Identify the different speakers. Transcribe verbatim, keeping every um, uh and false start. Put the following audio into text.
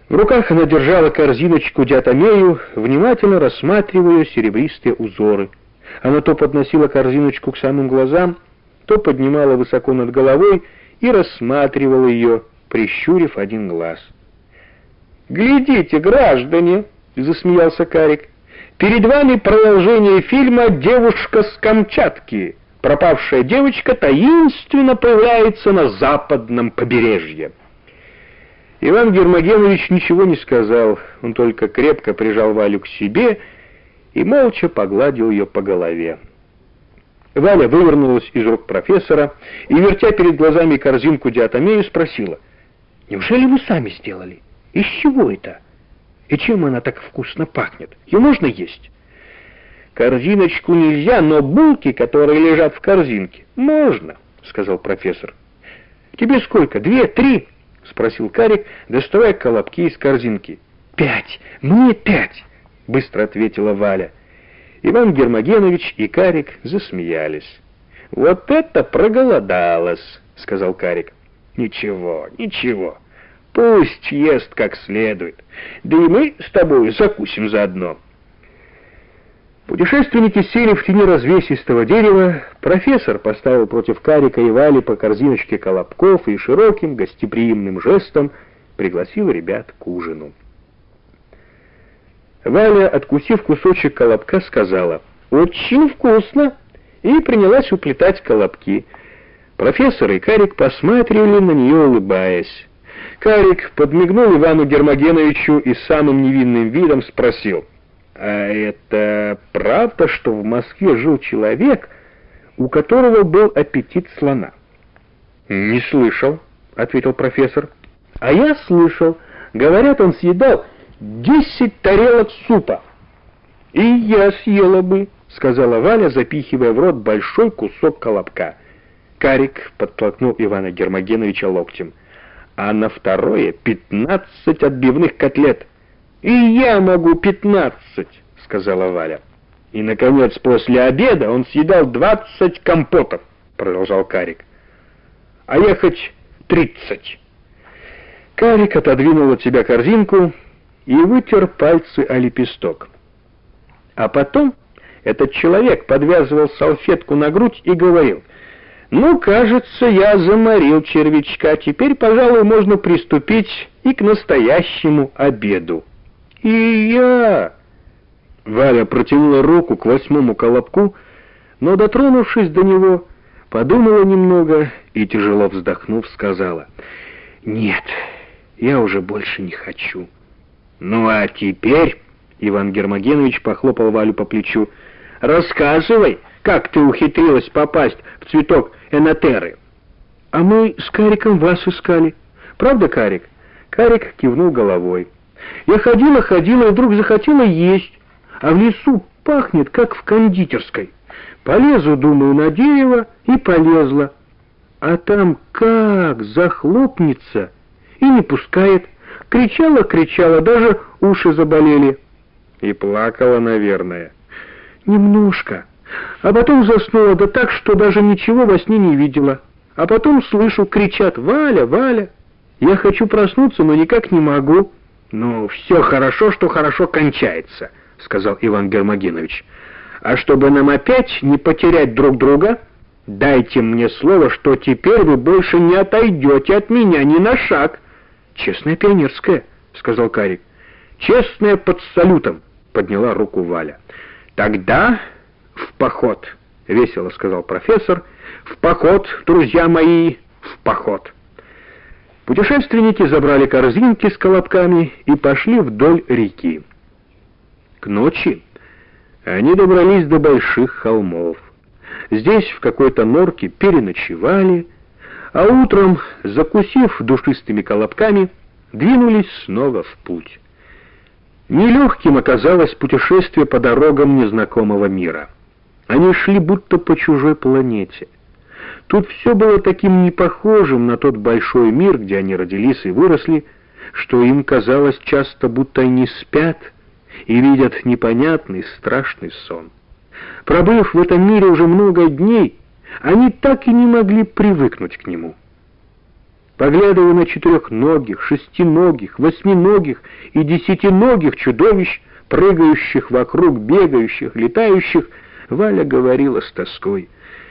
Speaker 1: В руках она держала корзиночку диатомею, внимательно рассматривая серебристые узоры. Она то подносила корзиночку к самым глазам, то поднимала высоко над головой и рассматривала ее, прищурив один глаз. «Глядите, граждане!» — засмеялся Карик. «Перед вами продолжение фильма «Девушка с Камчатки». Пропавшая девочка таинственно появляется на западном побережье». Иван Гермогенович ничего не сказал, он только крепко прижал Валю к себе и молча погладил ее по голове. Валя вывернулась из рук профессора и, вертя перед глазами корзинку диатомею, спросила: «Неужели вы сами сделали? Из чего это? И чем она так вкусно пахнет? Ее можно есть?» «Корзиночку нельзя, но булки, которые лежат в корзинке, можно», — сказал профессор. «Тебе сколько? Две? Три?» — спросил Карик, доставая колобки из корзинки. «Пять! Мне пять!» — быстро ответила Валя. Иван Гермогенович и Карик засмеялись. «Вот это проголодалась!» — сказал Карик. «Ничего, ничего, пусть ест как следует, да и мы с тобой закусим заодно». Путешественники сели в тени развесистого дерева, профессор поставил против Карика и Вали по корзиночке колобков и широким гостеприимным жестом пригласил ребят к ужину. Валя, откусив кусочек колобка, сказала: «Очень вкусно!» и принялась уплетать колобки. Профессор и Карик посматривали на нее, улыбаясь. Карик подмигнул Ивану Гермогеновичу и самым невинным видом спросил: «А это правда, что в Москве жил человек, у которого был аппетит слона?» «Не слышал», — ответил профессор. «А я слышал. Говорят, он съедал десять тарелок супа». «И я съела бы», — сказала Валя, запихивая в рот большой кусок колобка. Карик подтолкнул Ивана Гермогеновича локтем. «А на второе пятнадцать отбивных котлет». «И я могу пятнадцать», — сказала Валя. «И, наконец, после обеда он съедал двадцать компотов», — продолжал Карик. «А я хоть тридцать». Карик отодвинул от себя корзинку и вытер пальцы о лепесток. А потом этот человек подвязывал салфетку на грудь и говорил: «Ну, кажется, я заморил червячка, теперь, пожалуй, можно приступить и к настоящему обеду». «И я...» Валя протянула руку к восьмому колобку, но, дотронувшись до него, подумала немного и, тяжело вздохнув, сказала: «Нет, я уже больше не хочу». «Ну а теперь...» — Иван Гермогенович похлопал Валю по плечу. «Рассказывай, как ты ухитрилась попасть в цветок энотеры». «А мы с Кариком вас искали. Правда, Карик?» Карик кивнул головой. «Я ходила, ходила и вдруг захотела есть, а в лесу пахнет, как в кондитерской. Полезу, думаю, на дерево, и полезла. А там как захлопнется и не пускает. Кричала, кричала, даже уши заболели». «И плакала, наверное». «Немножко. А потом заснула, да так, что даже ничего во сне не видела. А потом слышу, кричат: «Валя, Валя!» Я хочу проснуться, но никак не могу». «Ну, все хорошо, что хорошо кончается», — сказал Иван Гермогенович. «А чтобы нам опять не потерять друг друга, дайте мне слово, что теперь вы больше не отойдете от меня ни на шаг». «Честное пионерское», — сказал Карик. «Честное под салютом», — подняла руку Валя. «Тогда в поход», — весело сказал профессор. «В поход, друзья мои, в поход». Путешественники забрали корзинки с колобками и пошли вдоль реки. К ночи они добрались до больших холмов. Здесь в какой-то норке переночевали, а утром, закусив душистыми колобками, двинулись снова в путь. Нелегким оказалось путешествие по дорогам незнакомого мира. Они шли будто по чужой планете. Тут все было таким непохожим на тот большой мир, где они родились и выросли, что им казалось часто, будто они спят и видят непонятный страшный сон. Пробыв в этом мире уже много дней, они так и не могли привыкнуть к нему. Поглядывая на четырехногих, шестиногих, восьминогих и десятиногих чудовищ, прыгающих вокруг, бегающих, летающих, Валя говорила с тоской: